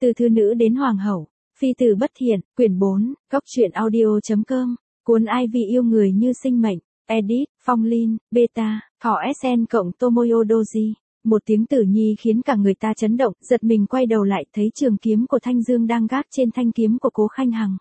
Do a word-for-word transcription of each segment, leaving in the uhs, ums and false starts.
Từ thư nữ đến hoàng hậu, phi tử bất thiện, quyển bốn, góc truyện audio.com, cuốn Ivy yêu người như sinh mệnh, edit, Phong Linh, beta, thỏ ét en cộng Tomoyo Doji. Một tiếng tử nhi khiến cả người ta chấn động, giật mình quay đầu lại thấy trường kiếm của Thanh Dương đang gác trên thanh kiếm của Cố Khanh Hằng.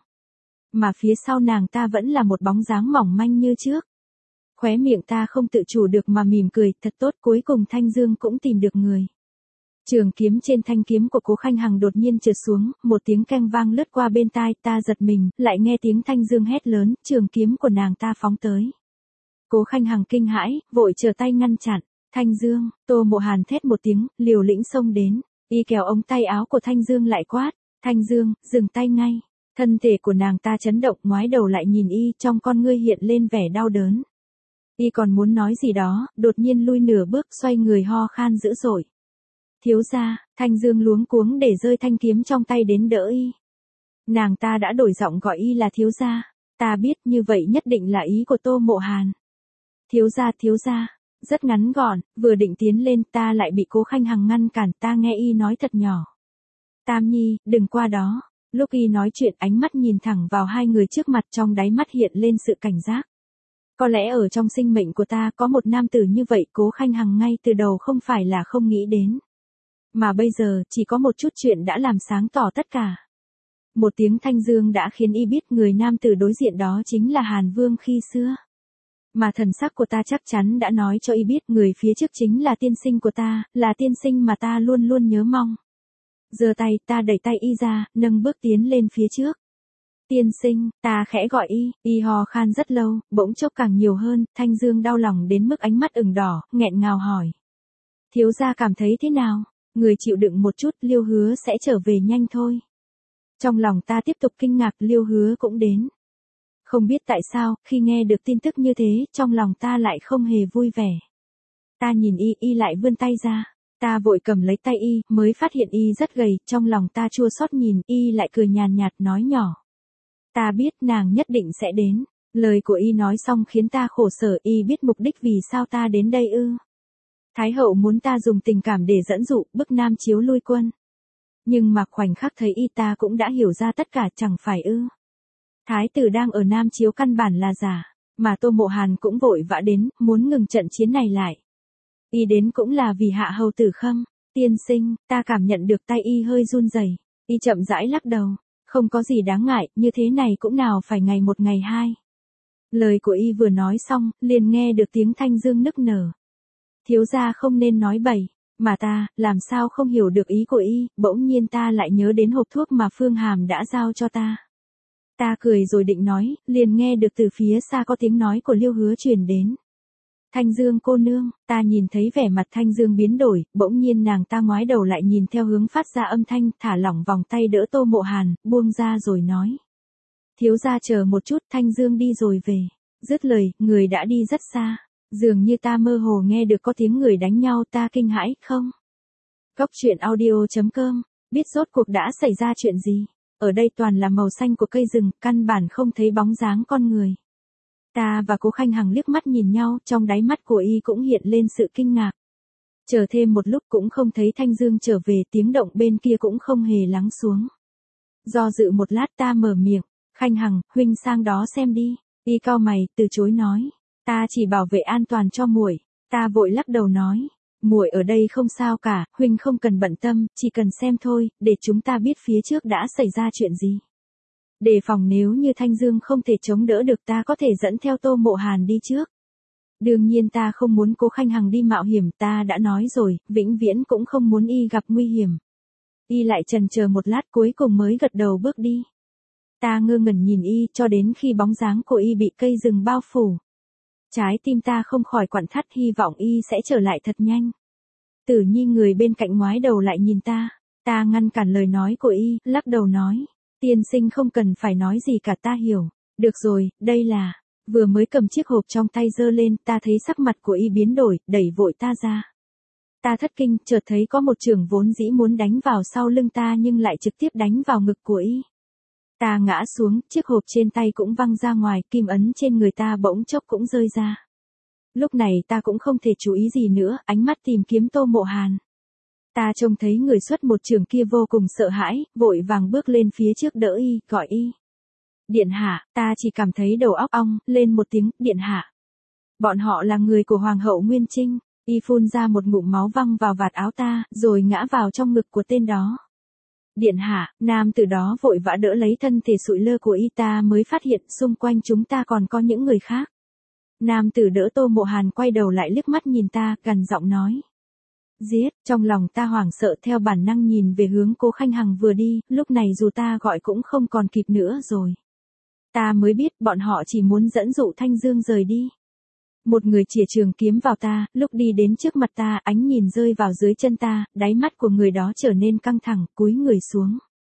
Mà phía sau nàng ta vẫn là một bóng dáng mỏng manh như trước. Khóe miệng ta không tự chủ được mà mỉm cười, thật tốt, cuối cùng Thanh Dương cũng tìm được người. Trường kiếm trên thanh kiếm của Cố Khanh Hằng đột nhiên trượt xuống, một tiếng keng vang lướt qua bên tai, ta giật mình, lại nghe tiếng Thanh Dương hét lớn, trường kiếm của nàng ta phóng tới. Cố Khanh Hằng kinh hãi, vội trở tay ngăn chặn. Thanh Dương, Tô Mộ Hàn thét một tiếng, liều lĩnh xông đến, y kéo ống tay áo của Thanh Dương lại quát, Thanh Dương, dừng tay ngay. Thân thể của nàng ta chấn động, ngoái đầu lại nhìn y, trong con ngươi hiện lên vẻ đau đớn. Y còn muốn nói gì đó, đột nhiên lui nửa bước, xoay người ho khan dữ dội. Thiếu gia, Thanh Dương luống cuống để rơi thanh kiếm trong tay đến đỡ y. Nàng ta đã đổi giọng gọi y là thiếu gia, ta biết như vậy nhất định là ý của Tô Mộ Hàn. Thiếu gia, thiếu gia. Rất ngắn gọn, vừa định tiến lên ta lại bị Cố Khanh Hằng ngăn cản, ta nghe y nói thật nhỏ. Tam Nhi, đừng qua đó. Lúc y nói chuyện ánh mắt nhìn thẳng vào hai người trước mặt, trong đáy mắt hiện lên sự cảnh giác. Có lẽ ở trong sinh mệnh của ta có một nam tử như vậy, Cố Khanh Hằng ngay từ đầu không phải là không nghĩ đến. Mà bây giờ chỉ có một chút chuyện đã làm sáng tỏ tất cả. Một tiếng Thanh Dương đã khiến y biết người nam tử đối diện đó chính là Hàn Vương khi xưa. Mà thần sắc của ta chắc chắn đã nói cho y biết người phía trước chính là tiên sinh của ta, là tiên sinh mà ta luôn luôn nhớ mong. Giơ tay, ta đẩy tay y ra, nâng bước tiến lên phía trước. Tiên sinh, ta khẽ gọi y, y hò khan rất lâu, bỗng chốc càng nhiều hơn, Thanh Dương đau lòng đến mức ánh mắt ửng đỏ, nghẹn ngào hỏi. Thiếu gia cảm thấy thế nào? Người chịu đựng một chút, Liêu Hứa sẽ trở về nhanh thôi. Trong lòng ta tiếp tục kinh ngạc, Liêu Hứa cũng đến. Không biết tại sao, khi nghe được tin tức như thế, trong lòng ta lại không hề vui vẻ. Ta nhìn y, y lại vươn tay ra. Ta vội cầm lấy tay y, mới phát hiện y rất gầy, trong lòng ta chua xót nhìn, y lại cười nhàn nhạt nói nhỏ. Ta biết nàng nhất định sẽ đến. Lời của y nói xong khiến ta khổ sở, y biết mục đích vì sao ta đến đây ư. Thái hậu muốn ta dùng tình cảm để dẫn dụ, bức Nam Chiếu lui quân. Nhưng mà khoảnh khắc thấy y ta cũng đã hiểu ra tất cả, chẳng phải ư. Thái tử đang ở Nam Chiếu căn bản là giả, mà Tô Mộ Hàn cũng vội vã đến, muốn ngừng trận chiến này lại. Y đến cũng là vì hạ hầu Tử Khâm. Tiên sinh, ta cảm nhận được tay y hơi run rẩy. Y chậm rãi lắc đầu, không có gì đáng ngại, như thế này cũng nào phải ngày một ngày hai. Lời của y vừa nói xong, liền nghe được tiếng Thanh Dương nức nở. Thiếu gia không nên nói bậy, mà ta, làm sao không hiểu được ý của y, bỗng nhiên ta lại nhớ đến hộp thuốc mà Phương Hàm đã giao cho ta. Ta cười rồi định nói, liền nghe được từ phía xa có tiếng nói của Liêu Hứa truyền đến. Thanh Dương cô nương, ta nhìn thấy vẻ mặt Thanh Dương biến đổi, bỗng nhiên nàng ta ngoái đầu lại nhìn theo hướng phát ra âm thanh, thả lỏng vòng tay đỡ Tô Mộ Hàn, buông ra rồi nói. Thiếu gia chờ một chút, Thanh Dương đi rồi về. Dứt lời, người đã đi rất xa. Dường như ta mơ hồ nghe được có tiếng người đánh nhau, ta kinh hãi, không. Góc truyện audio.com, biết rốt cuộc đã xảy ra chuyện gì. Ở đây toàn là màu xanh của cây rừng, căn bản không thấy bóng dáng con người. Ta và Cố Khanh Hằng liếc mắt nhìn nhau, trong đáy mắt của y cũng hiện lên sự kinh ngạc. Chờ thêm một lúc cũng không thấy Thanh Dương trở về, tiếng động bên kia cũng không hề lắng xuống. Do dự một lát ta mở miệng, Khanh Hằng, huynh sang đó xem đi. Y cau mày, từ chối nói, ta chỉ bảo vệ an toàn cho muội. Ta vội lắc đầu nói, muội ở đây không sao cả, huynh không cần bận tâm, chỉ cần xem thôi, để chúng ta biết phía trước đã xảy ra chuyện gì. Đề phòng nếu như Thanh Dương không thể chống đỡ được, ta có thể dẫn theo Tô Mộ Hàn đi trước. Đương nhiên ta không muốn Cố Khanh Hằng đi mạo hiểm, ta đã nói rồi, vĩnh viễn cũng không muốn y gặp nguy hiểm. Y lại chần chờ một lát cuối cùng mới gật đầu bước đi. Ta ngơ ngẩn nhìn y cho đến khi bóng dáng của y bị cây rừng bao phủ. Trái tim ta không khỏi quặn thắt, hy vọng y sẽ trở lại thật nhanh. Tử Nhi người bên cạnh ngoái đầu lại nhìn ta, ta ngăn cản lời nói của y, lắc đầu nói, tiên sinh không cần phải nói gì cả, ta hiểu. Được rồi, đây là, vừa mới cầm chiếc hộp trong tay giơ lên, ta thấy sắc mặt của y biến đổi, đẩy vội ta ra. Ta thất kinh, chợt thấy có một chưởng vốn dĩ muốn đánh vào sau lưng ta nhưng lại trực tiếp đánh vào ngực của y. Ta ngã xuống, chiếc hộp trên tay cũng văng ra ngoài, kim ấn trên người ta bỗng chốc cũng rơi ra. Lúc này ta cũng không thể chú ý gì nữa, ánh mắt tìm kiếm Tô Mộ Hàn. Ta trông thấy người xuất một trường kia vô cùng sợ hãi, vội vàng bước lên phía trước đỡ y, gọi y. Điện hạ, ta chỉ cảm thấy đầu óc ong, lên một tiếng, điện hạ. Bọn họ là người của Hoàng hậu Nguyên Trinh. Y phun ra một ngụm máu văng vào vạt áo ta, rồi ngã vào trong ngực của tên đó. Điện hạ, nam tử đó vội vã đỡ lấy thân thể sụi lơ của y, ta mới phát hiện xung quanh chúng ta còn có những người khác. Nam tử đỡ Tô Mộ Hàn quay đầu lại liếc mắt nhìn ta, gằn giọng nói. Giết, trong lòng ta hoảng sợ theo bản năng nhìn về hướng Cố Khanh Hằng vừa đi, lúc này dù ta gọi cũng không còn kịp nữa rồi. Ta mới biết bọn họ chỉ muốn dẫn dụ Thanh Dương rời đi. Một người chìa trường kiếm vào ta, lúc đi đến trước mặt ta, ánh nhìn rơi vào dưới chân ta, đáy mắt của người đó trở nên căng thẳng, cúi người xuống.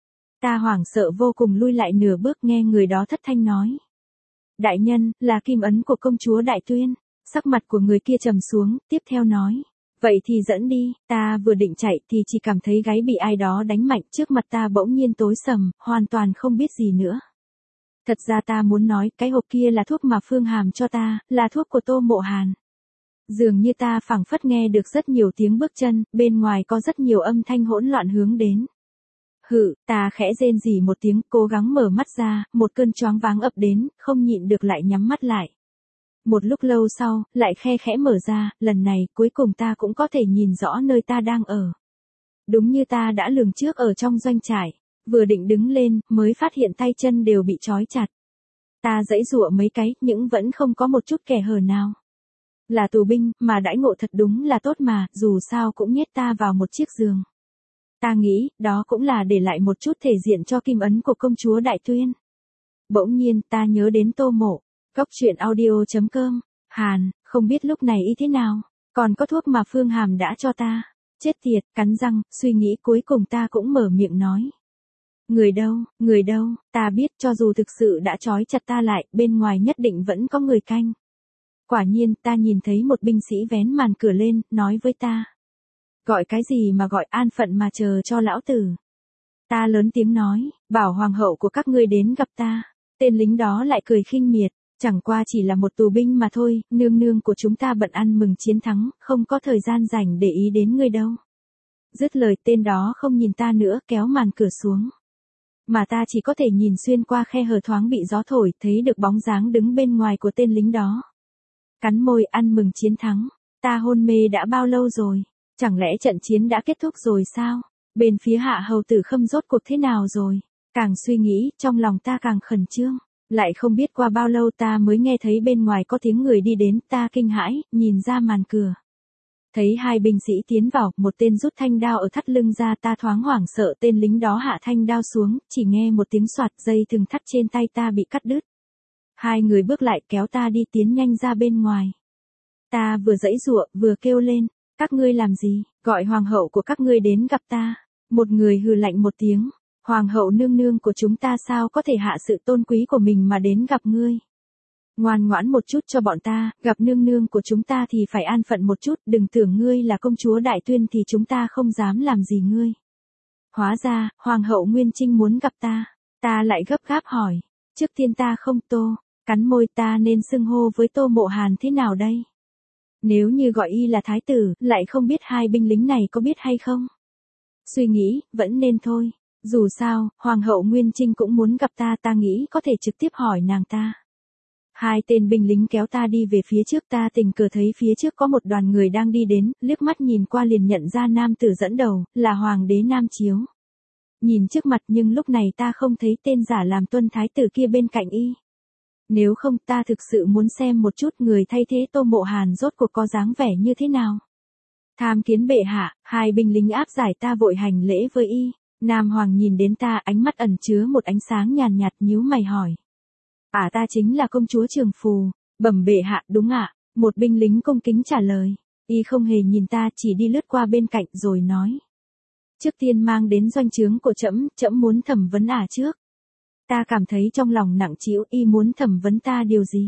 Ta hoảng sợ vô cùng lui lại nửa bước, nghe người đó thất thanh nói. Đại nhân, là kim ấn của công chúa Đại Tuyên. Sắc mặt của người kia trầm xuống, tiếp theo nói. Vậy thì dẫn đi, ta vừa định chạy thì chỉ cảm thấy gáy bị ai đó đánh mạnh, trước mặt ta bỗng nhiên tối sầm, hoàn toàn không biết gì nữa. Thật ra ta muốn nói, cái hộp kia là thuốc mà Phương Hàm cho ta, là thuốc của Tô Mộ Hàn. Dường như ta phảng phất nghe được rất nhiều tiếng bước chân, bên ngoài có rất nhiều âm thanh hỗn loạn hướng đến. Hự, ta khẽ rên rỉ một tiếng, cố gắng mở mắt ra, một cơn choáng váng ập đến, không nhịn được lại nhắm mắt lại. Một lúc lâu sau, lại khe khẽ mở ra, lần này cuối cùng ta cũng có thể nhìn rõ nơi ta đang ở. Đúng như ta đã lường trước ở trong doanh trại. Vừa định đứng lên, mới phát hiện tay chân đều bị trói chặt. Ta giãy giụa mấy cái, nhưng vẫn không có một chút kẻ hở nào. Là tù binh, mà đãi ngộ thật đúng là tốt mà, dù sao cũng nhét ta vào một chiếc giường. Ta nghĩ, đó cũng là để lại một chút thể diện cho kim ấn của công chúa Đại Tuyên. Bỗng nhiên, ta nhớ đến Tô Mộ. Cốc truyện audio chấm com. Hàn, không biết lúc này y thế nào. Còn có thuốc mà Phương Hàm đã cho ta. Chết tiệt, cắn răng, suy nghĩ cuối cùng ta cũng mở miệng nói. Người đâu, người đâu, ta biết cho dù thực sự đã trói chặt ta lại, bên ngoài nhất định vẫn có người canh. Quả nhiên, ta nhìn thấy một binh sĩ vén màn cửa lên, nói với ta. Gọi cái gì mà gọi, an phận mà chờ cho lão tử. Ta lớn tiếng nói, bảo hoàng hậu của các ngươi đến gặp ta. Tên lính đó lại cười khinh miệt, chẳng qua chỉ là một tù binh mà thôi, nương nương của chúng ta bận ăn mừng chiến thắng, không có thời gian rảnh để ý đến ngươi đâu. Dứt lời, tên đó không nhìn ta nữa, kéo màn cửa xuống. Mà ta chỉ có thể nhìn xuyên qua khe hở thoáng bị gió thổi, thấy được bóng dáng đứng bên ngoài của tên lính đó. Cắn môi, ăn mừng chiến thắng. Ta hôn mê đã bao lâu rồi? Chẳng lẽ trận chiến đã kết thúc rồi sao? Bên phía Hạ hầu tử Khâm rốt cuộc thế nào rồi? Càng suy nghĩ, trong lòng ta càng khẩn trương. Lại không biết qua bao lâu ta mới nghe thấy bên ngoài có tiếng người đi đến, ta kinh hãi, nhìn ra màn cửa. Thấy hai binh sĩ tiến vào, một tên rút thanh đao ở thắt lưng ra, ta thoáng hoảng sợ, tên lính đó hạ thanh đao xuống, chỉ nghe một tiếng soạt, dây thừng thắt trên tay ta bị cắt đứt. Hai người bước lại kéo ta đi tiến nhanh ra bên ngoài. Ta vừa giãy giụa, vừa kêu lên, các ngươi làm gì, gọi hoàng hậu của các ngươi đến gặp ta. Một người hừ lạnh một tiếng, hoàng hậu nương nương của chúng ta sao có thể hạ sự tôn quý của mình mà đến gặp ngươi. Ngoan ngoãn một chút cho bọn ta, gặp nương nương của chúng ta thì phải an phận một chút, đừng tưởng ngươi là công chúa Đại Tuyên thì chúng ta không dám làm gì ngươi. Hóa ra, hoàng hậu Nguyên Trinh muốn gặp ta, ta lại gấp gáp hỏi, trước tiên ta không Tô, cắn môi, ta nên xưng hô với Tô Mộ Hàn thế nào đây? Nếu như gọi y là thái tử, lại không biết hai binh lính này có biết hay không? Suy nghĩ, vẫn nên thôi, dù sao, hoàng hậu Nguyên Trinh cũng muốn gặp ta, ta nghĩ có thể trực tiếp hỏi nàng ta. Hai tên binh lính kéo ta đi về phía trước, ta tình cờ thấy phía trước có một đoàn người đang đi đến, liếc mắt nhìn qua liền nhận ra nam tử dẫn đầu, là hoàng đế Nam Chiếu. Nhìn trước mặt nhưng lúc này ta không thấy tên giả làm tuân thái tử kia bên cạnh y. Nếu không ta thực sự muốn xem một chút người thay thế Tô Mộ Hàn rốt cuộc có dáng vẻ như thế nào. Tham kiến bệ hạ, hai binh lính áp giải ta vội hành lễ với y. Nam hoàng nhìn đến ta, ánh mắt ẩn chứa một ánh sáng nhàn nhạt, nhíu mày hỏi. À, ta chính là công chúa Trường Phù. Bẩm bệ hạ, đúng ạ. Một binh lính cung kính trả lời. Y không hề nhìn ta, chỉ đi lướt qua bên cạnh rồi nói. Trước tiên mang đến doanh trướng của trẫm, trẫm muốn thẩm vấn ả trước. Ta cảm thấy trong lòng nặng trĩu, y muốn thẩm vấn ta điều gì?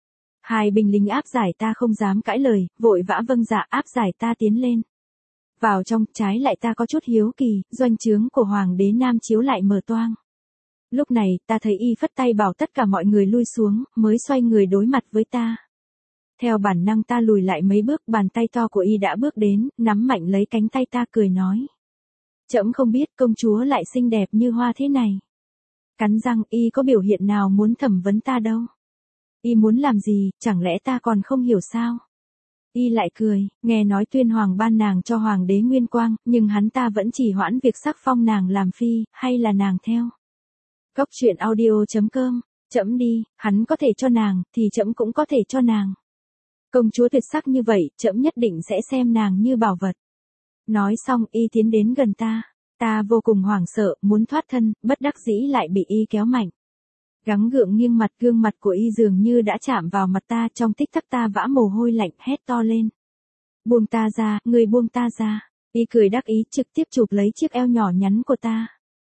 Hai binh lính áp giải ta không dám cãi lời, vội vã vâng dạ áp giải ta tiến lên. Vào trong, trái lại ta có chút hiếu kỳ, doanh trướng của hoàng đế Nam Chiếu lại mở toang. Lúc này, ta thấy y phất tay bảo tất cả mọi người lui xuống, mới xoay người đối mặt với ta. Theo bản năng ta lùi lại mấy bước, bàn tay to của y đã bước đến, nắm mạnh lấy cánh tay ta cười nói. Trẫm không biết công chúa lại xinh đẹp như hoa thế này. Cắn răng, y có biểu hiện nào muốn thẩm vấn ta đâu. Y muốn làm gì, chẳng lẽ ta còn không hiểu sao? Y lại cười, nghe nói tuyên hoàng ban nàng cho hoàng đế Nguyên Quang, nhưng hắn ta vẫn chỉ hoãn việc sắc phong nàng làm phi, hay là nàng theo. Cốc truyện audio chấm com, trẫm đi, hắn có thể cho nàng, thì trẫm cũng có thể cho nàng. Công chúa tuyệt sắc như vậy, trẫm nhất định sẽ xem nàng như bảo vật. Nói xong, y tiến đến gần ta. Ta vô cùng hoảng sợ, muốn thoát thân, bất đắc dĩ lại bị y kéo mạnh. Gắng gượng nghiêng mặt, gương mặt của y dường như đã chạm vào mặt ta, trong tích tắc ta vã mồ hôi lạnh, hét to lên. Buông ta ra, người buông ta ra. Y cười đắc ý, trực tiếp chụp lấy chiếc eo nhỏ nhắn của ta.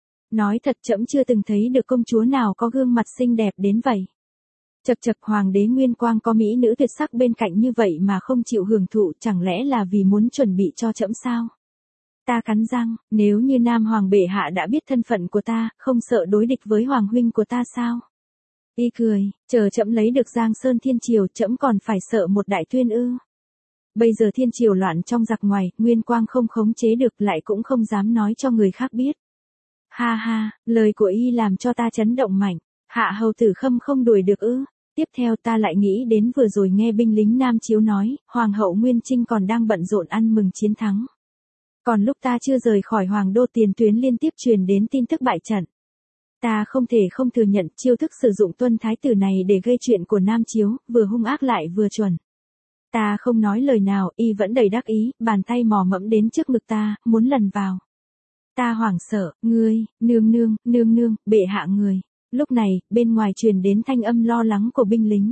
Nói thật, trẫm chưa từng thấy được công chúa nào có gương mặt xinh đẹp đến vậy. Chật chật, hoàng đế Nguyên Quang có mỹ nữ tuyệt sắc bên cạnh như vậy mà không chịu hưởng thụ, chẳng lẽ là vì muốn chuẩn bị cho trẫm sao? Ta cắn răng, nếu như Nam Hoàng bệ hạ đã biết thân phận của ta, không sợ đối địch với Hoàng huynh của ta sao? Y cười, chờ trẫm lấy được Giang Sơn Thiên Triều, trẫm còn phải sợ một đại tuyên ư? Bây giờ Thiên Triều loạn trong giặc ngoài, Nguyên Quang không khống chế được, lại cũng không dám nói cho người khác biết. Ha ha, lời của y làm cho ta chấn động mạnh. Hạ hầu tử Khâm không đuổi được ư? Tiếp theo ta lại nghĩ đến vừa rồi nghe binh lính Nam Chiếu nói, Hoàng hậu Nguyên Trinh còn đang bận rộn ăn mừng chiến thắng. Còn lúc ta chưa rời khỏi Hoàng đô, tiền tuyến liên tiếp truyền đến tin tức bại trận. Ta không thể không thừa nhận chiêu thức sử dụng Tuân Thái tử này để gây chuyện của Nam Chiếu, vừa hung ác lại vừa chuẩn. Ta không nói lời nào, y vẫn đầy đắc ý, bàn tay mò mẫm đến trước ngực ta, muốn lần vào. Ta hoảng sợ, ngươi, nương nương, nương nương, bệ hạ người. Lúc này, bên ngoài truyền đến thanh âm lo lắng của binh lính.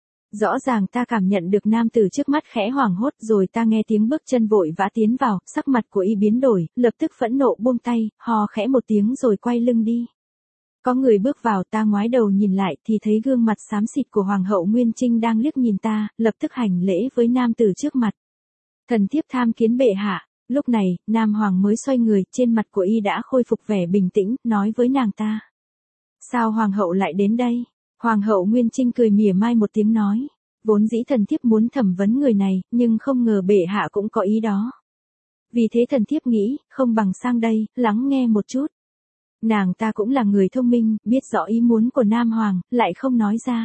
Rõ ràng ta cảm nhận được nam tử trước mắt khẽ hoảng hốt, rồi ta nghe tiếng bước chân vội vã tiến vào, sắc mặt của y biến đổi, lập tức phẫn nộ buông tay, hò khẽ một tiếng rồi quay lưng đi. Có người bước vào, ta ngoái đầu nhìn lại thì thấy gương mặt xám xịt của Hoàng hậu Nguyên Trinh đang liếc nhìn ta, lập tức hành lễ với nam tử trước mặt. Thần thiếp tham kiến bệ hạ. Lúc này, Nam Hoàng mới xoay người, trên mặt của y đã khôi phục vẻ bình tĩnh, nói với nàng ta. Sao Hoàng hậu lại đến đây? Hoàng hậu Nguyên Trinh cười mỉa mai một tiếng nói. Vốn dĩ thần thiếp muốn thẩm vấn người này, nhưng không ngờ bệ hạ cũng có ý đó. Vì thế thần thiếp nghĩ, không bằng sang đây, lắng nghe một chút. Nàng ta cũng là người thông minh, biết rõ ý muốn của Nam Hoàng, lại không nói ra.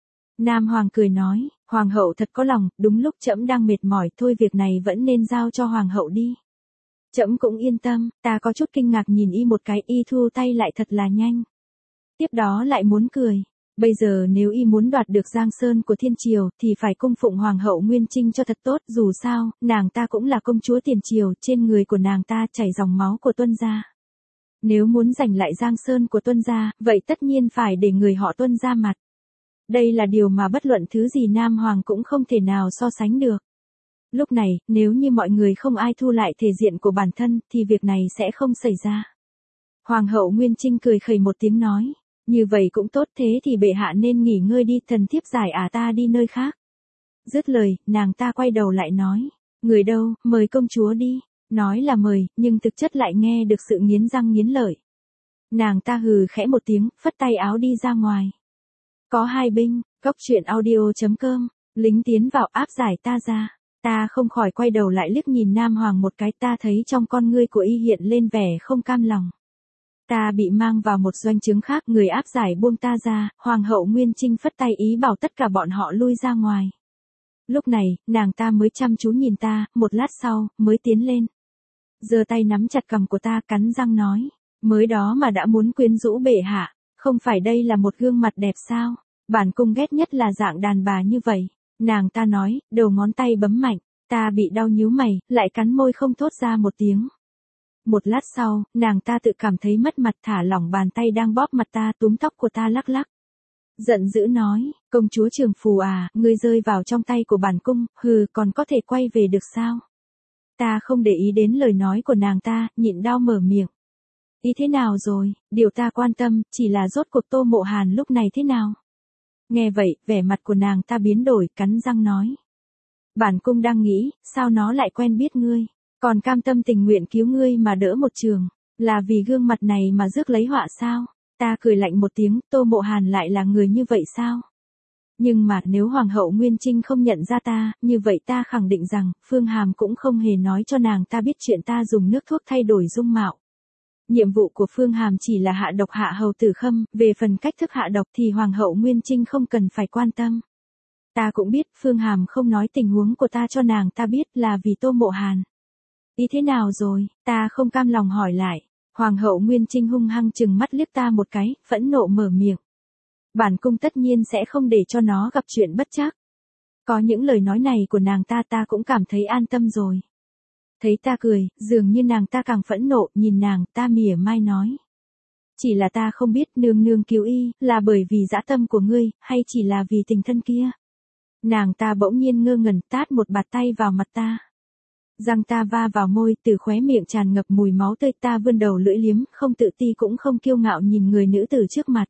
Nam Hoàng cười nói, Hoàng hậu thật có lòng, đúng lúc trẫm đang mệt mỏi, thôi việc này vẫn nên giao cho Hoàng hậu đi. Trẫm cũng yên tâm, ta có chút kinh ngạc nhìn y một cái, y thu tay lại thật là nhanh. Tiếp đó lại muốn cười. Bây giờ nếu y muốn đoạt được Giang Sơn của Thiên Triều, thì phải cung phụng Hoàng hậu Nguyên Trinh cho thật tốt, dù sao, nàng ta cũng là công chúa Tiền Triều, trên người của nàng ta chảy dòng máu của Tuân gia. Nếu muốn giành lại Giang Sơn của Tuân gia, vậy tất nhiên phải để người họ Tuân ra mặt. Đây là điều mà bất luận thứ gì Nam Hoàng cũng không thể nào so sánh được. Lúc này, nếu như mọi người không ai thu lại thể diện của bản thân, thì việc này sẽ không xảy ra. Hoàng hậu Nguyên Trinh cười khẩy một tiếng nói, như vậy cũng tốt, thế thì bệ hạ nên nghỉ ngơi đi, thần thiếp giải ả ta đi nơi khác. Dứt lời, nàng ta quay đầu lại nói, người đâu, mời công chúa đi. Nói là mời, nhưng thực chất lại nghe được sự nghiến răng nghiến lợi. Nàng ta hừ khẽ một tiếng, phất tay áo đi ra ngoài. Có hai binh, cốc truyện audio chấm com, lính tiến vào áp giải ta ra. Ta không khỏi quay đầu lại liếc nhìn Nam Hoàng một cái, ta thấy trong con ngươi của y hiện lên vẻ không cam lòng. Ta bị mang vào một doanh trướng khác, người áp giải buông ta ra, Hoàng hậu Nguyên Trinh phất tay ý bảo tất cả bọn họ lui ra ngoài. Lúc này, nàng ta mới chăm chú nhìn ta, một lát sau, mới tiến lên. Giơ tay nắm chặt cằm của ta, cắn răng nói, mới đó mà đã muốn quyến rũ bệ hạ, không phải đây là một gương mặt đẹp sao? Bản cung ghét nhất là dạng đàn bà như vậy. Nàng ta nói, đầu ngón tay bấm mạnh, ta bị đau nhíu mày, lại cắn môi không thốt ra một tiếng. Một lát sau, nàng ta tự cảm thấy mất mặt, thả lỏng bàn tay đang bóp mặt ta, túm tóc của ta lắc lắc. Giận dữ nói, công chúa Trường Phù à, ngươi rơi vào trong tay của bản cung, hừ, còn có thể quay về được sao? Ta không để ý đến lời nói của nàng ta, nhịn đau mở miệng. Ý thế nào rồi, điều ta quan tâm, chỉ là rốt cuộc Tô Mộ Hàn lúc này thế nào? Nghe vậy, vẻ mặt của nàng ta biến đổi, cắn răng nói. Bản cung đang nghĩ, sao nó lại quen biết ngươi, còn cam tâm tình nguyện cứu ngươi mà đỡ một trường, là vì gương mặt này mà rước lấy họa sao? Ta cười lạnh một tiếng, Tô Mộ Hàn lại là người như vậy sao? Nhưng mà nếu Hoàng hậu Nguyên Trinh không nhận ra ta, như vậy ta khẳng định rằng, Phương Hàm cũng không hề nói cho nàng ta biết chuyện ta dùng nước thuốc thay đổi dung mạo. Nhiệm vụ của Phương Hàm chỉ là hạ độc hạ hầu tử khâm, về phần cách thức hạ độc thì Hoàng hậu Nguyên Trinh không cần phải quan tâm. Ta cũng biết Phương Hàm không nói tình huống của ta cho nàng ta biết là vì Tô Mộ Hàn. Ý thế nào rồi, ta không cam lòng hỏi lại. Hoàng hậu Nguyên Trinh hung hăng chừng mắt liếc ta một cái, phẫn nộ mở miệng. Bản cung tất nhiên sẽ không để cho nó gặp chuyện bất trắc. Có những lời nói này của nàng ta ta cũng cảm thấy an tâm rồi. Thấy ta cười, dường như nàng ta càng phẫn nộ, nhìn nàng, ta mỉa mai nói. Chỉ là ta không biết nương nương cứu y, là bởi vì dã tâm của ngươi, hay chỉ là vì tình thân kia. Nàng ta bỗng nhiên ngơ ngẩn tát một bạt tay vào mặt ta. Răng ta va vào môi, từ khóe miệng tràn ngập mùi máu tươi, ta vươn đầu lưỡi liếm, không tự ti cũng không kiêu ngạo nhìn người nữ tử trước mặt.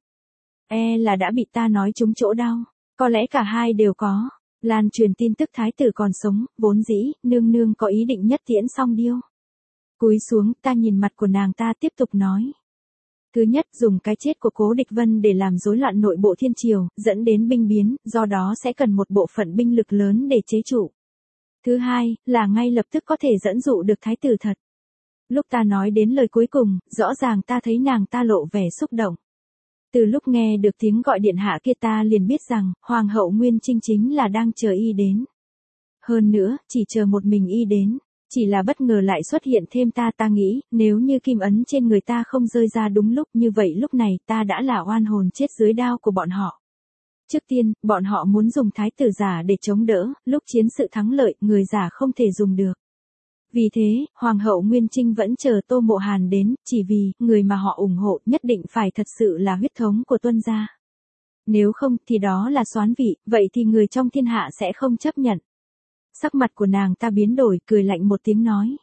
E là đã bị ta nói trúng chỗ đau, có lẽ cả hai đều có. Lan truyền tin tức thái tử còn sống, vốn dĩ, nương nương có ý định nhất tiễn song điêu. Cúi xuống, ta nhìn mặt của nàng ta tiếp tục nói. Thứ nhất, dùng cái chết của Cố Địch Vân để làm rối loạn nội bộ thiên triều, dẫn đến binh biến, do đó sẽ cần một bộ phận binh lực lớn để chế trụ. Thứ hai, là ngay lập tức có thể dẫn dụ được thái tử thật. Lúc ta nói đến lời cuối cùng, rõ ràng ta thấy nàng ta lộ vẻ xúc động. Từ lúc nghe được tiếng gọi điện hạ kia ta liền biết rằng, Hoàng hậu Nguyên Trinh chính là đang chờ y đến. Hơn nữa, chỉ chờ một mình y đến, chỉ là bất ngờ lại xuất hiện thêm ta ta nghĩ, nếu như kim ấn trên người ta không rơi ra đúng lúc như vậy lúc này ta đã là oan hồn chết dưới đao của bọn họ. Trước tiên, bọn họ muốn dùng thái tử giả để chống đỡ, lúc chiến sự thắng lợi, người giả không thể dùng được. Vì thế, Hoàng hậu Nguyên Trinh vẫn chờ Tô Mộ Hàn đến, chỉ vì, người mà họ ủng hộ nhất định phải thật sự là huyết thống của Tuân gia. Nếu không, thì đó là soán vị, vậy thì người trong thiên hạ sẽ không chấp nhận. Sắc mặt của nàng ta biến đổi, cười lạnh một tiếng nói.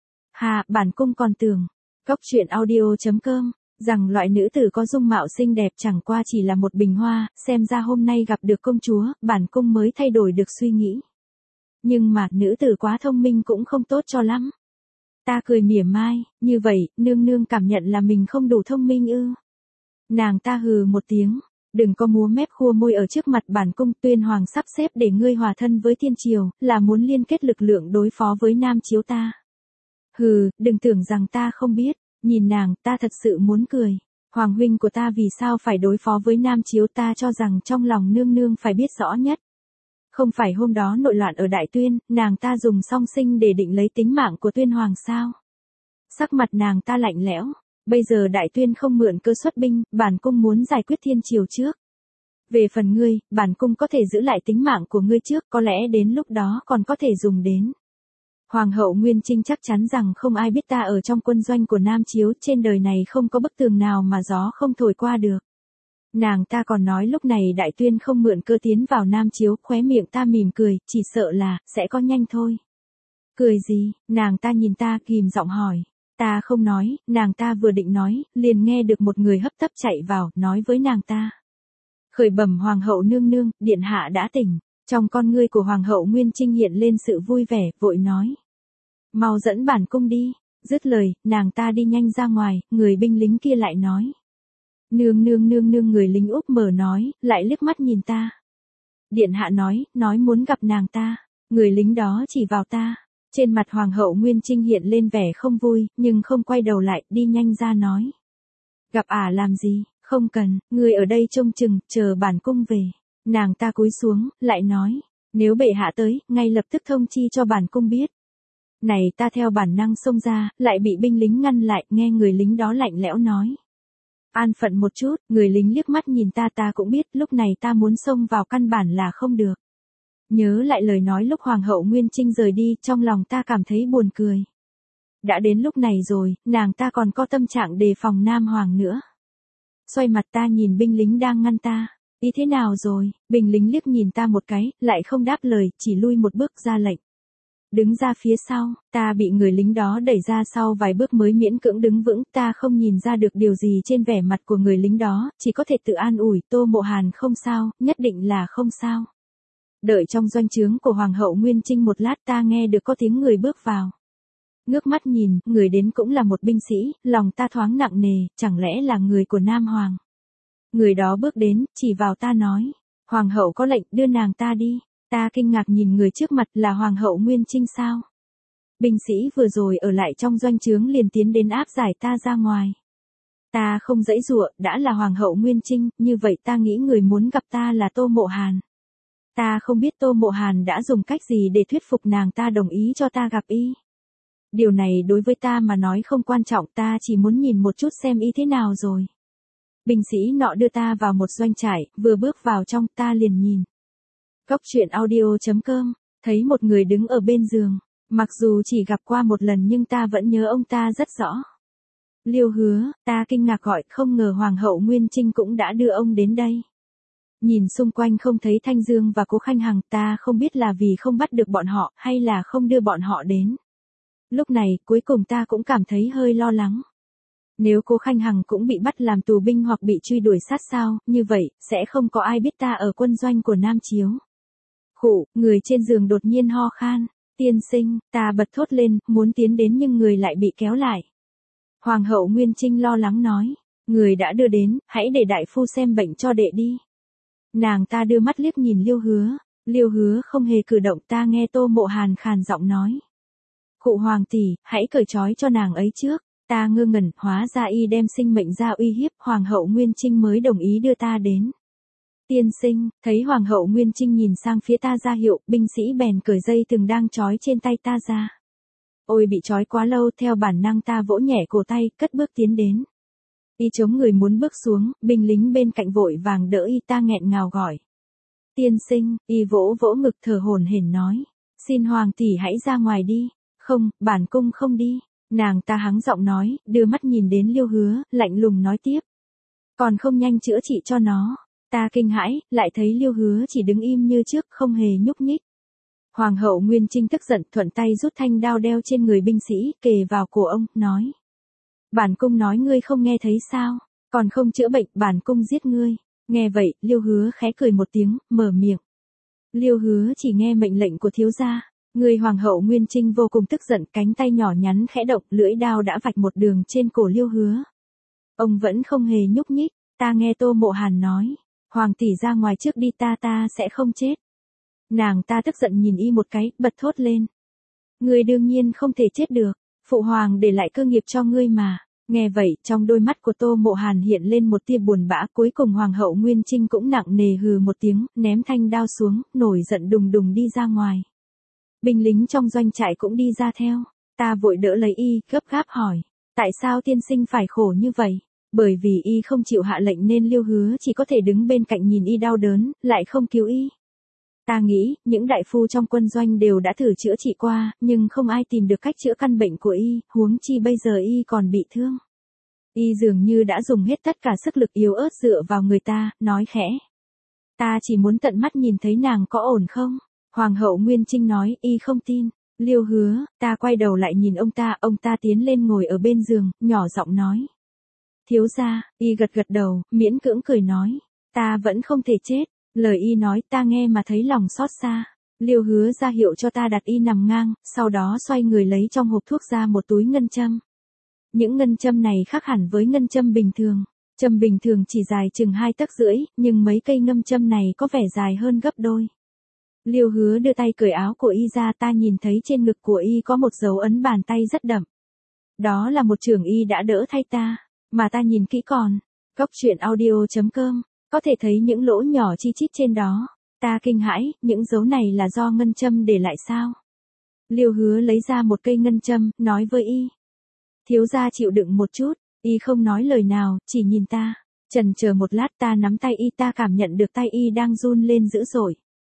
Hà, bản cung còn tưởng, Cóc truyện audio chấm com, rằng loại nữ tử có dung mạo xinh đẹp chẳng qua chỉ là một bình hoa, xem ra hôm nay gặp được công chúa, bản cung mới thay đổi được suy nghĩ. Nhưng mà, nữ tử quá thông minh cũng không tốt cho lắm. Ta cười mỉa mai, như vậy, nương nương cảm nhận là mình không đủ thông minh ư. Nàng ta hừ một tiếng, đừng có múa mép khua môi ở trước mặt bản cung, Tuyên Hoàng sắp xếp để ngươi hòa thân với thiên triều, là muốn liên kết lực lượng đối phó với Nam Chiếu ta. Hừ, đừng tưởng rằng ta không biết, nhìn nàng, ta thật sự muốn cười. Hoàng huynh của ta vì sao phải đối phó với Nam Chiếu, ta cho rằng trong lòng nương nương phải biết rõ nhất. Không phải hôm đó nội loạn ở Đại Tuyên, nàng ta dùng song sinh để định lấy tính mạng của Tuyên Hoàng sao? Sắc mặt nàng ta lạnh lẽo, bây giờ Đại Tuyên không mượn cơ xuất binh, bản cung muốn giải quyết thiên triều trước. Về phần ngươi, bản cung có thể giữ lại tính mạng của ngươi trước, có lẽ đến lúc đó còn có thể dùng đến. Hoàng hậu Nguyên Trinh chắc chắn rằng không ai biết ta ở trong quân doanh của Nam Chiếu, trên đời này không có bức tường nào mà gió không thổi qua được. Nàng ta còn nói lúc này Đại Tuyên không mượn cơ tiến vào Nam Chiếu, khóe miệng ta mỉm cười, chỉ sợ là, sẽ có nhanh thôi. Cười gì, nàng ta nhìn ta kìm giọng hỏi. Ta không nói, nàng ta vừa định nói, liền nghe được một người hấp tấp chạy vào, nói với nàng ta. Khởi bẩm Hoàng hậu nương nương, điện hạ đã tỉnh. Trong con ngươi của Hoàng hậu Nguyên Trinh hiện lên sự vui vẻ, vội nói. Mau dẫn bản cung đi. Dứt lời, nàng ta đi nhanh ra ngoài, người binh lính kia lại nói. Nương nương nương nương người lính úp mở nói, lại liếc mắt nhìn ta. Điện hạ nói, nói muốn gặp nàng ta. Người lính đó chỉ vào ta. Trên mặt Hoàng hậu Nguyên Trinh hiện lên vẻ không vui, nhưng không quay đầu lại, đi nhanh ra nói. Gặp ả à làm gì, không cần, người ở đây trông chừng, chờ bản cung về. Nàng ta cúi xuống, lại nói, nếu bệ hạ tới, ngay lập tức thông chi cho bản cung biết. Này ta theo bản năng xông ra, lại bị binh lính ngăn lại, nghe người lính đó lạnh lẽo nói. An phận một chút, người lính liếc mắt nhìn ta ta cũng biết lúc này ta muốn xông vào căn bản là không được. Nhớ lại lời nói lúc Hoàng hậu Nguyên Trinh rời đi, trong lòng ta cảm thấy buồn cười. Đã đến lúc này rồi, nàng ta còn có tâm trạng đề phòng Nam Hoàng nữa. Xoay mặt ta nhìn binh lính đang ngăn ta. Ý thế nào rồi, binh lính liếc nhìn ta một cái, lại không đáp lời, chỉ lui một bước ra lệnh. Đứng ra phía sau, ta bị người lính đó đẩy ra sau vài bước mới miễn cưỡng đứng vững, ta không nhìn ra được điều gì trên vẻ mặt của người lính đó, chỉ có thể tự an ủi, Tô Mộ Hàn không sao, nhất định là không sao. Đợi trong doanh trướng của Hoàng hậu Nguyên Trinh một lát ta nghe được có tiếng người bước vào. Ngước mắt nhìn, người đến cũng là một binh sĩ, lòng ta thoáng nặng nề, chẳng lẽ là người của Nam Hoàng. Người đó bước đến, chỉ vào ta nói, Hoàng hậu có lệnh đưa nàng ta đi. Ta kinh ngạc nhìn người trước mặt là Hoàng hậu Nguyên Trinh sao? Binh sĩ vừa rồi ở lại trong doanh trướng liền tiến đến áp giải ta ra ngoài. Ta không giãy giụa, đã là Hoàng hậu Nguyên Trinh, như vậy ta nghĩ người muốn gặp ta là Tô Mộ Hàn. Ta không biết Tô Mộ Hàn đã dùng cách gì để thuyết phục nàng ta đồng ý cho ta gặp y. Điều này đối với ta mà nói không quan trọng, ta chỉ muốn nhìn một chút xem y thế nào rồi. Binh sĩ nọ đưa ta vào một doanh trại, vừa bước vào trong ta liền nhìn. Cốc truyện audio chấm com, thấy một người đứng ở bên giường, mặc dù chỉ gặp qua một lần nhưng ta vẫn nhớ ông ta rất rõ. Liêu Hứa, ta kinh ngạc gọi, không ngờ Hoàng hậu Nguyên Trinh cũng đã đưa ông đến đây. Nhìn xung quanh không thấy Thanh Dương và Cố Khanh Hằng, ta không biết là vì không bắt được bọn họ hay là không đưa bọn họ đến. Lúc này, cuối cùng ta cũng cảm thấy hơi lo lắng. Nếu Cố Khanh Hằng cũng bị bắt làm tù binh hoặc bị truy đuổi sát sao, như vậy, sẽ không có ai biết ta ở quân doanh của Nam Chiếu. Khụ, người trên giường đột nhiên ho khan. Tiên sinh, ta bật thốt lên, muốn tiến đến nhưng người lại bị kéo lại. Hoàng hậu Nguyên Trinh lo lắng nói, người đã đưa đến, hãy để đại phu xem bệnh cho đệ đi. Nàng ta đưa mắt liếc nhìn Liêu Hứa, Liêu Hứa không hề cử động, ta nghe Tô Mộ Hàn khàn giọng nói. Cụ hoàng tỷ, hãy cởi trói cho nàng ấy trước. Ta ngơ ngẩn, hóa ra y đem sinh mệnh ra uy hiếp, Hoàng hậu Nguyên Trinh mới đồng ý đưa ta đến. Tiên sinh, thấy Hoàng hậu Nguyên Trinh nhìn sang phía ta ra hiệu, binh sĩ bèn cởi dây thừng đang trói trên tay ta ra. Ôi bị trói quá lâu, theo bản năng ta vỗ nhẹ cổ tay, cất bước tiến đến. Y chống người muốn bước xuống, binh lính bên cạnh vội vàng đỡ y, ta nghẹn ngào gọi. Tiên sinh, y vỗ vỗ ngực thở hổn hển nói. Xin hoàng tỷ hãy ra ngoài đi. Không, bản cung không đi. Nàng ta hắng giọng nói, đưa mắt nhìn đến Liêu Hứa, lạnh lùng nói tiếp. Còn không nhanh chữa trị cho nó. Ta kinh hãi, lại thấy Liêu Hứa chỉ đứng im như trước, không hề nhúc nhích. Hoàng hậu Nguyên Trinh tức giận, thuận tay rút thanh đao đeo trên người binh sĩ, kề vào cổ ông, nói. Bản cung nói ngươi không nghe thấy sao, còn không chữa bệnh, bản cung giết ngươi. Nghe vậy, Liêu Hứa khẽ cười một tiếng, mở miệng. Liêu Hứa chỉ nghe mệnh lệnh của thiếu gia. Người Hoàng hậu Nguyên Trinh vô cùng tức giận, cánh tay nhỏ nhắn khẽ động, lưỡi đao đã vạch một đường trên cổ Liêu Hứa. Ông vẫn không hề nhúc nhích, ta nghe Tô Mộ Hàn nói. Hoàng tỷ ra ngoài trước đi, ta ta sẽ không chết. Nàng ta tức giận nhìn y một cái, bật thốt lên. Ngươi đương nhiên không thể chết được, phụ hoàng để lại cơ nghiệp cho ngươi mà. Nghe vậy, trong đôi mắt của Tô Mộ Hàn hiện lên một tia buồn bã, cuối cùng Hoàng hậu Nguyên Trinh cũng nặng nề hừ một tiếng, ném thanh đao xuống, nổi giận đùng đùng đi ra ngoài. Binh lính trong doanh trại cũng đi ra theo, ta vội đỡ lấy y, gấp gáp hỏi. Tại sao tiên sinh phải khổ như vậy? Bởi vì y không chịu hạ lệnh nên Liêu Hứa chỉ có thể đứng bên cạnh nhìn y đau đớn, lại không cứu y. Ta nghĩ, những đại phu trong quân doanh đều đã thử chữa trị qua, nhưng không ai tìm được cách chữa căn bệnh của y, huống chi bây giờ y còn bị thương. Y dường như đã dùng hết tất cả sức lực yếu ớt dựa vào người ta, nói khẽ. Ta chỉ muốn tận mắt nhìn thấy nàng có ổn không? Hoàng hậu Nguyên Trinh nói, y không tin. Liêu Hứa, ta quay đầu lại nhìn ông ta, ông ta tiến lên ngồi ở bên giường, nhỏ giọng nói. Thiếu gia, y gật gật đầu, miễn cưỡng cười nói. Ta vẫn không thể chết. Lời y nói ta nghe mà thấy lòng xót xa. Liêu Hứa ra hiệu cho ta đặt y nằm ngang, sau đó xoay người lấy trong hộp thuốc ra một túi ngân châm. Những ngân châm này khác hẳn với ngân châm bình thường. Châm bình thường chỉ dài chừng hai tấc rưỡi, nhưng mấy cây ngâm châm này có vẻ dài hơn gấp đôi. Liêu Hứa đưa tay cởi áo của y ra, ta nhìn thấy trên ngực của y có một dấu ấn bàn tay rất đậm. Đó là một chưởng y đã đỡ thay ta, mà ta nhìn kỹ còn. Cốc truyện audio chấm com, có thể thấy những lỗ nhỏ chi chít trên đó. Ta kinh hãi, những dấu này là do ngân châm để lại sao? Liêu Hứa lấy ra một cây ngân châm, nói với y. Thiếu gia chịu đựng một chút, y không nói lời nào, chỉ nhìn ta. Chần chờ một lát ta nắm tay y, ta cảm nhận được tay y đang run lên dữ dội.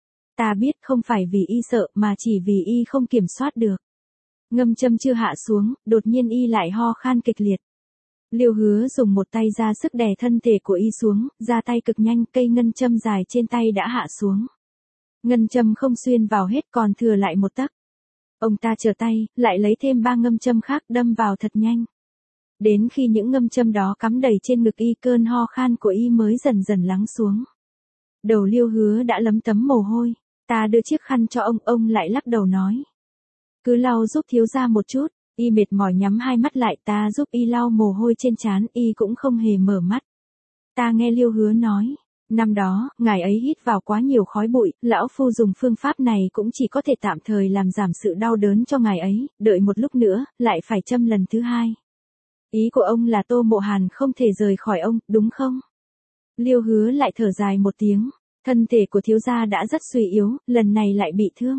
Ta biết không phải vì y sợ mà chỉ vì y không kiểm soát được. Ngâm châm chưa hạ xuống, đột nhiên y lại ho khan kịch liệt. Liêu Hứa dùng một tay ra sức đè thân thể của y xuống, ra tay cực nhanh, cây ngân châm dài trên tay đã hạ xuống. Ngân châm không xuyên vào hết, còn thừa lại một tấc. Ông ta trở tay, lại lấy thêm ba ngâm châm khác đâm vào thật nhanh. Đến khi những ngâm châm đó cắm đầy trên ngực y, cơn ho khan của y mới dần dần lắng xuống. Đầu Liêu Hứa đã lấm tấm mồ hôi. Ta đưa chiếc khăn cho ông, ông lại lắc đầu nói. Cứ lau giúp thiếu gia một chút. Y mệt mỏi nhắm hai mắt lại, ta giúp y lau mồ hôi trên trán, y cũng không hề mở mắt. Ta nghe Liêu Hứa nói. Năm đó, ngài ấy hít vào quá nhiều khói bụi, lão phu dùng phương pháp này cũng chỉ có thể tạm thời làm giảm sự đau đớn cho ngài ấy, đợi một lúc nữa, lại phải châm lần thứ hai. Ý của ông là Tô Mộ Hàn không thể rời khỏi ông, đúng không? Liêu Hứa lại thở dài một tiếng, thân thể của thiếu gia đã rất suy yếu, lần này lại bị thương.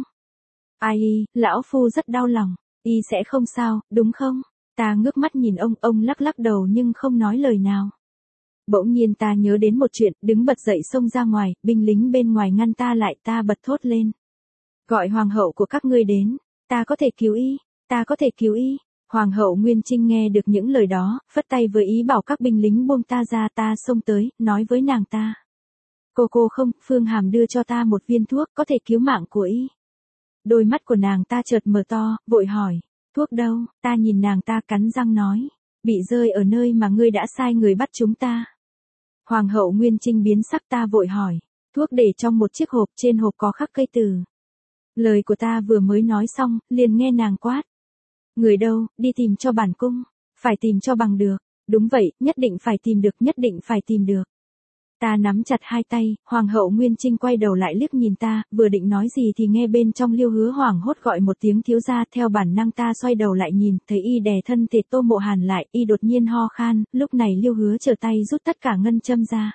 Ai y, lão phu rất đau lòng, y sẽ không sao, đúng không? Ta ngước mắt nhìn ông, ông lắc lắc đầu nhưng không nói lời nào. Bỗng nhiên ta nhớ đến một chuyện, đứng bật dậy xông ra ngoài, binh lính bên ngoài ngăn ta lại, ta bật thốt lên. Gọi hoàng hậu của các ngươi đến, ta có thể cứu y, ta có thể cứu y. Hoàng hậu Nguyên Trinh nghe được những lời đó, phất tay với ý bảo các binh lính buông ta ra, ta xông tới, nói với nàng ta. Cô cô không, Phương Hàm đưa cho ta một viên thuốc, có thể cứu mạng của y. Đôi mắt của nàng ta chợt mở to, vội hỏi, thuốc đâu, ta nhìn nàng ta cắn răng nói, bị rơi ở nơi mà ngươi đã sai người bắt chúng ta. Hoàng hậu Nguyên Trinh biến sắc, ta vội hỏi, thuốc để trong một chiếc hộp, trên hộp có khắc cây từ. Lời của ta vừa mới nói xong, liền nghe nàng quát. Người đâu, đi tìm cho bản cung, phải tìm cho bằng được, đúng vậy, nhất định phải tìm được, nhất định phải tìm được. Ta nắm chặt hai tay, Hoàng hậu Nguyên Trinh quay đầu lại liếc nhìn ta, vừa định nói gì thì nghe bên trong Liêu Hứa hoảng hốt gọi một tiếng thiếu gia, theo bản năng ta xoay đầu lại nhìn, thấy y đè thân thể Tô Mộ Hàn lại, y đột nhiên ho khan, lúc này Liêu Hứa trở tay rút tất cả ngân châm ra.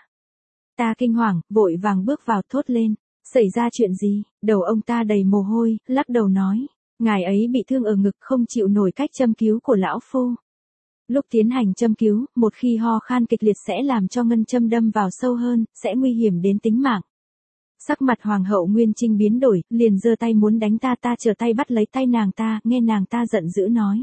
Ta kinh hoàng, vội vàng bước vào thốt lên, xảy ra chuyện gì, đầu ông ta đầy mồ hôi, lắc đầu nói, ngài ấy bị thương ở ngực không chịu nổi cách châm cứu của lão phu. Lúc tiến hành châm cứu, một khi ho khan kịch liệt sẽ làm cho ngân châm đâm vào sâu hơn, sẽ nguy hiểm đến tính mạng. Sắc mặt Hoàng hậu Nguyên Trinh biến đổi, liền giơ tay muốn đánh ta, ta trở tay bắt lấy tay nàng ta, nghe nàng ta giận dữ nói.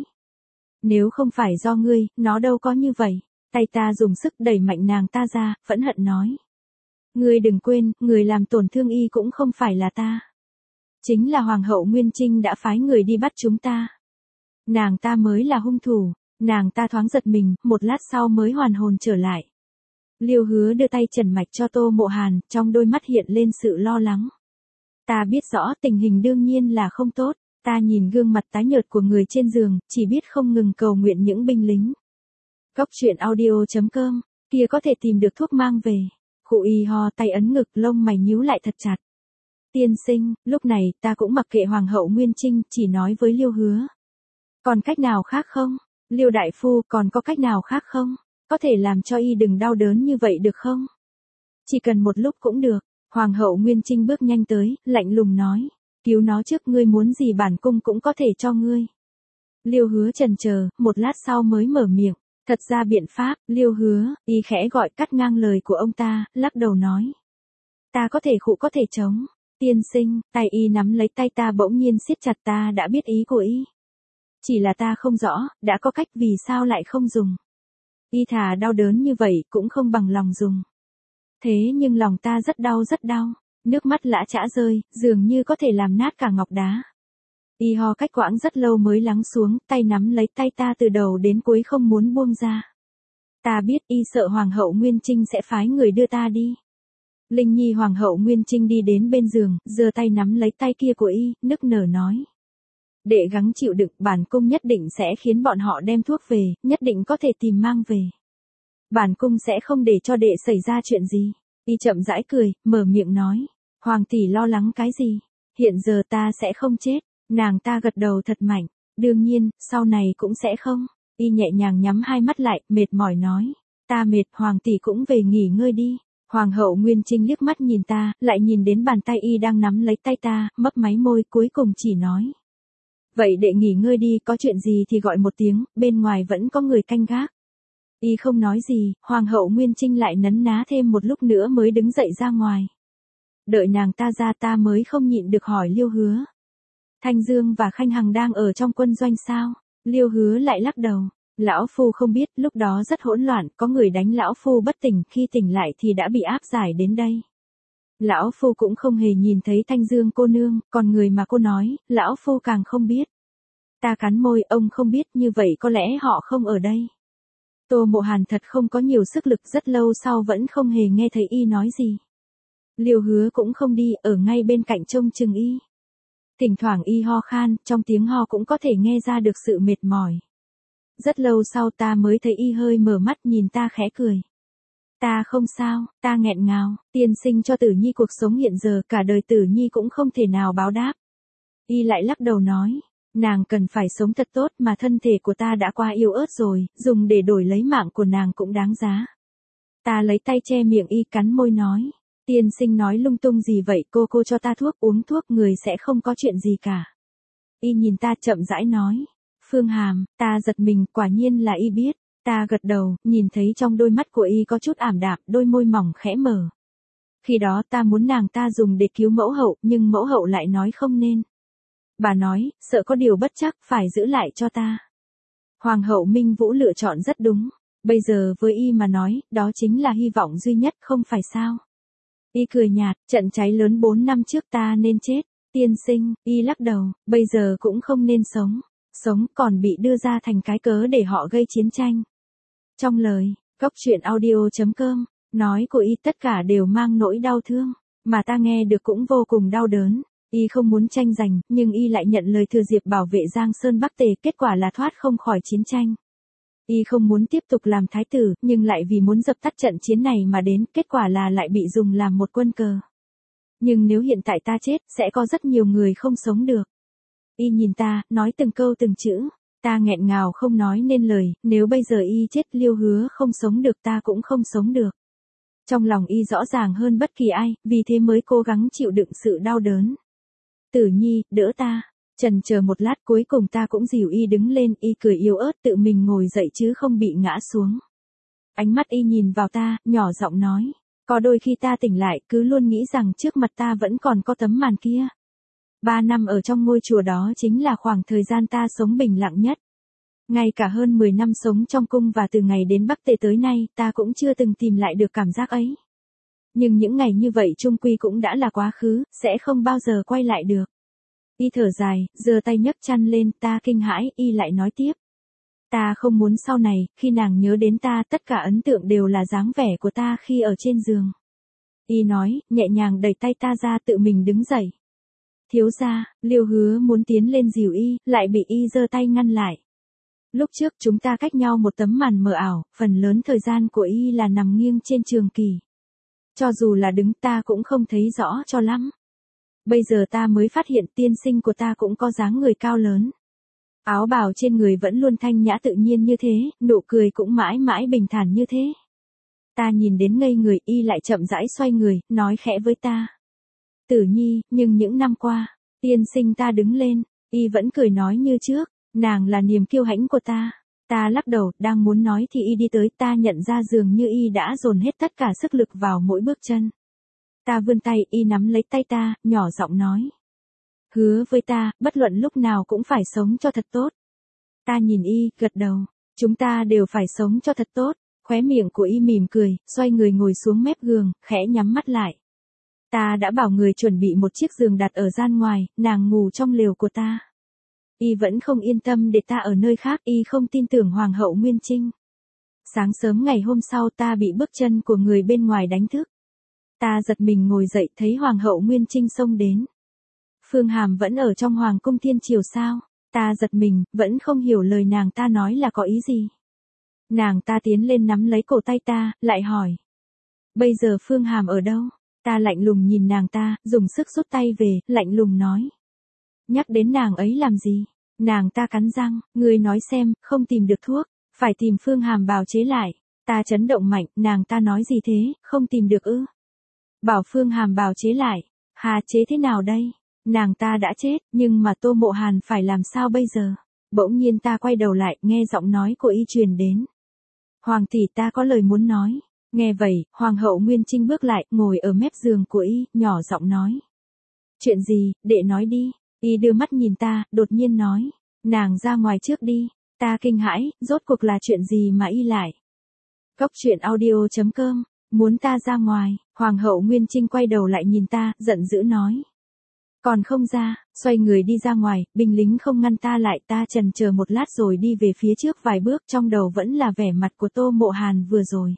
Nếu không phải do ngươi, nó đâu có như vậy. Tay ta dùng sức đẩy mạnh nàng ta ra, phẫn hận nói. Ngươi đừng quên, người làm tổn thương y cũng không phải là ta. Chính là Hoàng hậu Nguyên Trinh đã phái người đi bắt chúng ta. Nàng ta mới là hung thủ. Nàng ta thoáng giật mình, một lát sau mới hoàn hồn trở lại. Liêu Hứa đưa tay trần mạch cho Tô Mộ Hàn, trong đôi mắt hiện lên sự lo lắng. Ta biết rõ tình hình đương nhiên là không tốt, ta nhìn gương mặt tái nhợt của người trên giường, chỉ biết không ngừng cầu nguyện những binh lính. Góc truyện audio chấm com, kia có thể tìm được thuốc mang về. Khụ y ho, tay ấn ngực, lông mày nhíu lại thật chặt. Tiên sinh, lúc này ta cũng mặc kệ Hoàng hậu Nguyên Trinh, chỉ nói với Liêu Hứa. Còn cách nào khác không? Liêu đại phu, còn có cách nào khác không? Có thể làm cho y đừng đau đớn như vậy được không? Chỉ cần một lúc cũng được. Hoàng hậu Nguyên Trinh bước nhanh tới, lạnh lùng nói. Cứu nó trước, ngươi muốn gì bản cung cũng có thể cho ngươi. Liêu Hứa chần chờ, một lát sau mới mở miệng. Thật ra biện pháp, Liêu Hứa, y khẽ gọi cắt ngang lời của ông ta, lắc đầu nói. Ta có thể khụ có thể chống. Tiên sinh, tay y nắm lấy tay ta bỗng nhiên siết chặt, ta đã biết ý của y. Chỉ là ta không rõ, đã có cách vì sao lại không dùng. Y thà đau đớn như vậy cũng không bằng lòng dùng. Thế nhưng lòng ta rất đau rất đau, nước mắt lã chã rơi, dường như có thể làm nát cả ngọc đá. Y ho cách quãng rất lâu mới lắng xuống, tay nắm lấy tay ta từ đầu đến cuối không muốn buông ra. Ta biết y sợ Hoàng hậu Nguyên Trinh sẽ phái người đưa ta đi. Linh Nhi Hoàng hậu Nguyên Trinh đi đến bên giường, giơ tay nắm lấy tay kia của y, nức nở nói. Đệ gắng chịu đựng, bản cung nhất định sẽ khiến bọn họ đem thuốc về, nhất định có thể tìm mang về. Bản cung sẽ không để cho đệ xảy ra chuyện gì. Y chậm rãi cười, mở miệng nói. Hoàng tỷ lo lắng cái gì? Hiện giờ ta sẽ không chết. Nàng ta gật đầu thật mạnh. Đương nhiên, sau này cũng sẽ không. Y nhẹ nhàng nhắm hai mắt lại, mệt mỏi nói. Ta mệt, Hoàng tỷ cũng về nghỉ ngơi đi. Hoàng hậu Nguyên Trinh liếc mắt nhìn ta, lại nhìn đến bàn tay y đang nắm lấy tay ta, mấp máy môi, cuối cùng chỉ nói. Vậy đệ nghỉ ngơi đi, có chuyện gì thì gọi một tiếng, bên ngoài vẫn có người canh gác. Y không nói gì, Hoàng hậu Nguyên Trinh lại nấn ná thêm một lúc nữa mới đứng dậy ra ngoài. Đợi nàng ta ra ta mới không nhịn được hỏi Liêu Hứa. Thanh Dương và Khanh Hằng đang ở trong quân doanh sao? Liêu Hứa lại lắc đầu. Lão Phu không biết, lúc đó rất hỗn loạn, có người đánh Lão Phu bất tỉnh, khi tỉnh lại thì đã bị áp giải đến đây. Lão Phu cũng không hề nhìn thấy Thanh Dương cô nương, còn người mà cô nói, Lão Phu càng không biết. Ta cắn môi, ông không biết, như vậy có lẽ họ không ở đây. Tô Mộ Hàn thật không có nhiều sức lực, rất lâu sau vẫn không hề nghe thấy y nói gì. Liêu Hứa cũng không đi, ở ngay bên cạnh trông chừng y. Thỉnh thoảng y ho khan, trong tiếng ho cũng có thể nghe ra được sự mệt mỏi. Rất lâu sau ta mới thấy y hơi mở mắt nhìn ta khẽ cười. Ta không sao, ta nghẹn ngào, tiên sinh cho Tử Nhi cuộc sống hiện giờ cả đời Tử Nhi cũng không thể nào báo đáp. Y lại lắc đầu nói, nàng cần phải sống thật tốt mà thân thể của ta đã qua yếu ớt rồi, dùng để đổi lấy mạng của nàng cũng đáng giá. Ta lấy tay che miệng y cắn môi nói, tiên sinh nói lung tung gì vậy, cô cô cho ta thuốc uống thuốc người sẽ không có chuyện gì cả. Y nhìn ta chậm rãi nói, Phương Hàm, ta giật mình, quả nhiên là y biết. Ta gật đầu, nhìn thấy trong đôi mắt của y có chút ảm đạm, đôi môi mỏng khẽ mở. Khi đó ta muốn nàng ta dùng để cứu mẫu hậu, nhưng mẫu hậu lại nói không nên. Bà nói, sợ có điều bất chắc, phải giữ lại cho ta. Hoàng hậu Minh Vũ lựa chọn rất đúng. Bây giờ với y mà nói, đó chính là hy vọng duy nhất, không phải sao? Y cười nhạt, trận cháy lớn bốn năm trước ta nên chết. Tiên sinh, y lắc đầu, bây giờ cũng không nên sống. Sống còn bị đưa ra thành cái cớ để họ gây chiến tranh. Trong lời, góc truyện audio chấm com, nói của y tất cả đều mang nỗi đau thương, mà ta nghe được cũng vô cùng đau đớn. Y không muốn tranh giành, nhưng y lại nhận lời thừa dịp bảo vệ Giang Sơn Bắc Tề, kết quả là thoát không khỏi chiến tranh. Y không muốn tiếp tục làm thái tử, nhưng lại vì muốn dập tắt trận chiến này mà đến, kết quả là lại bị dùng làm một quân cờ. Nhưng nếu hiện tại ta chết, sẽ có rất nhiều người không sống được. Y nhìn ta, nói từng câu từng chữ. Ta nghẹn ngào không nói nên lời, nếu bây giờ y chết, Liêu Hứa không sống được, ta cũng không sống được. Trong lòng y rõ ràng hơn bất kỳ ai, vì thế mới cố gắng chịu đựng sự đau đớn. Tử Nhi, đỡ ta. Chần chờ một lát cuối cùng ta cũng dìu y đứng lên, y cười yếu ớt tự mình ngồi dậy chứ không bị ngã xuống. Ánh mắt y nhìn vào ta, nhỏ giọng nói, có đôi khi ta tỉnh lại cứ luôn nghĩ rằng trước mặt ta vẫn còn có tấm màn kia. Ba năm ở trong ngôi chùa đó chính là khoảng thời gian ta sống bình lặng nhất. Ngay cả hơn mười năm sống trong cung và từ ngày đến Bắc Tề tới nay, ta cũng chưa từng tìm lại được cảm giác ấy. Nhưng những ngày như vậy chung quy cũng đã là quá khứ, sẽ không bao giờ quay lại được. Y thở dài, giơ tay nhấc chăn lên, ta kinh hãi, y lại nói tiếp. Ta không muốn sau này, khi nàng nhớ đến ta, tất cả ấn tượng đều là dáng vẻ của ta khi ở trên giường. Y nói, nhẹ nhàng đẩy tay ta ra tự mình đứng dậy. Thiếu gia, Liêu Hứa muốn tiến lên dìu y, lại bị y giơ tay ngăn lại. Lúc trước chúng ta cách nhau một tấm màn mờ ảo, phần lớn thời gian của y là nằm nghiêng trên trường kỷ. Cho dù là đứng ta cũng không thấy rõ cho lắm. Bây giờ ta mới phát hiện tiên sinh của ta cũng có dáng người cao lớn. Áo bào trên người vẫn luôn thanh nhã tự nhiên như thế, nụ cười cũng mãi mãi bình thản như thế. Ta nhìn đến ngây người, y lại chậm rãi xoay người, nói khẽ với ta. Tử Nhi, nhưng những năm qua, tiên sinh ta đứng lên, y vẫn cười nói như trước, nàng là niềm kiêu hãnh của ta. Ta lắc đầu, đang muốn nói thì y đi tới, ta nhận ra dường như y đã dồn hết tất cả sức lực vào mỗi bước chân. Ta vươn tay, y nắm lấy tay ta, nhỏ giọng nói. Hứa với ta, bất luận lúc nào cũng phải sống cho thật tốt. Ta nhìn y, gật đầu, chúng ta đều phải sống cho thật tốt. Khóe miệng của y mỉm cười, xoay người ngồi xuống mép giường, khẽ nhắm mắt lại. Ta đã bảo người chuẩn bị một chiếc giường đặt ở gian ngoài, nàng ngủ trong lều của ta. Y vẫn không yên tâm để ta ở nơi khác, y không tin tưởng Hoàng hậu Nguyên Trinh. Sáng sớm ngày hôm sau ta bị bước chân của người bên ngoài đánh thức. Ta giật mình ngồi dậy thấy Hoàng hậu Nguyên Trinh xông đến. Phương Hàm vẫn ở trong Hoàng cung Thiên Triều sao? Ta giật mình, vẫn không hiểu lời nàng ta nói là có ý gì. Nàng ta tiến lên nắm lấy cổ tay ta, lại hỏi. Bây giờ Phương Hàm ở đâu? Ta lạnh lùng nhìn nàng ta, dùng sức rút tay về, lạnh lùng nói. Nhắc đến nàng ấy làm gì? Nàng ta cắn răng, ngươi nói xem, không tìm được thuốc, phải tìm Phương Hàm bào chế lại. Ta chấn động mạnh, nàng ta nói gì thế, không tìm được ư? Bảo Phương Hàm bào chế lại, hà chế thế nào đây? Nàng ta đã chết, nhưng mà Tô Mộ Hàn phải làm sao bây giờ? Bỗng nhiên ta quay đầu lại, nghe giọng nói của y truyền đến. Hoàng tỷ ta có lời muốn nói. Nghe vậy, Hoàng hậu Nguyên Trinh bước lại, ngồi ở mép giường của y, nhỏ giọng nói. Chuyện gì, đệ nói đi. Y đưa mắt nhìn ta, đột nhiên nói. Nàng ra ngoài trước đi. Ta kinh hãi, rốt cuộc là chuyện gì mà y lại. Góc truyện audio chấm com, muốn ta ra ngoài. Hoàng hậu Nguyên Trinh quay đầu lại nhìn ta, giận dữ nói. Còn không ra, xoay người đi ra ngoài, binh lính không ngăn ta lại, ta chần chờ một lát rồi đi về phía trước vài bước, trong đầu vẫn là vẻ mặt của Tô Mộ Hàn vừa rồi.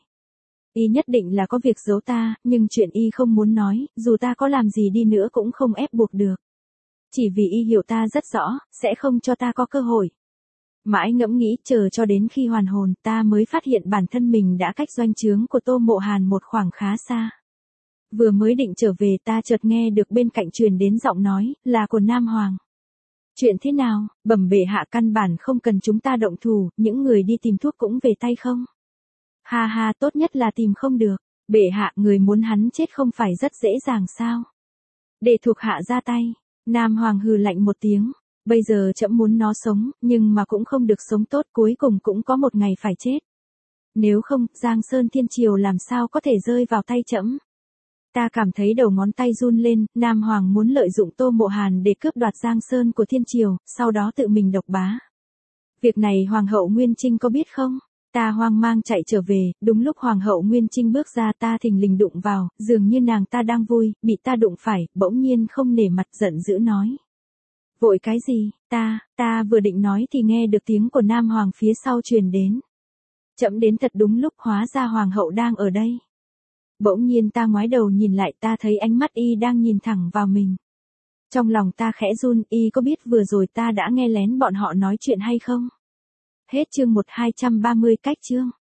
Y nhất định là có việc giấu ta, nhưng chuyện y không muốn nói, dù ta có làm gì đi nữa cũng không ép buộc được. Chỉ vì y hiểu ta rất rõ, sẽ không cho ta có cơ hội. Mãi ngẫm nghĩ chờ cho đến khi hoàn hồn ta mới phát hiện bản thân mình đã cách doanh trướng của Tô Mộ Hàn một khoảng khá xa. Vừa mới định trở về ta chợt nghe được bên cạnh truyền đến giọng nói, là của Nam Hoàng. Chuyện thế nào, bẩm bệ hạ căn bản không cần chúng ta động thủ, những người đi tìm thuốc cũng về tay không? Ha ha, tốt nhất là tìm không được, bệ hạ người muốn hắn chết không phải rất dễ dàng sao? Để thuộc hạ ra tay, Nam Hoàng hừ lạnh một tiếng, bây giờ trẫm muốn nó sống, nhưng mà cũng không được sống tốt, cuối cùng cũng có một ngày phải chết. Nếu không, Giang Sơn Thiên Triều làm sao có thể rơi vào tay trẫm? Ta cảm thấy đầu ngón tay run lên, Nam Hoàng muốn lợi dụng Tô Mộ Hàn để cướp đoạt Giang Sơn của Thiên Triều, sau đó tự mình độc bá. Việc này Hoàng hậu Nguyên Trinh có biết không? Ta hoang mang chạy trở về, đúng lúc Hoàng hậu Nguyên Trinh bước ra ta thình lình đụng vào, dường như nàng ta đang vui, bị ta đụng phải, bỗng nhiên không nể mặt giận dữ nói. Vội cái gì, ta, ta vừa định nói thì nghe được tiếng của Nam Hoàng phía sau truyền đến. Chậm đến thật đúng lúc, hóa ra Hoàng hậu đang ở đây. Bỗng nhiên ta ngoái đầu nhìn lại, ta thấy ánh mắt y đang nhìn thẳng vào mình. Trong lòng ta khẽ run, y có biết vừa rồi ta đã nghe lén bọn họ nói chuyện hay không? Hết chương một hai trăm ba mươi cách chương.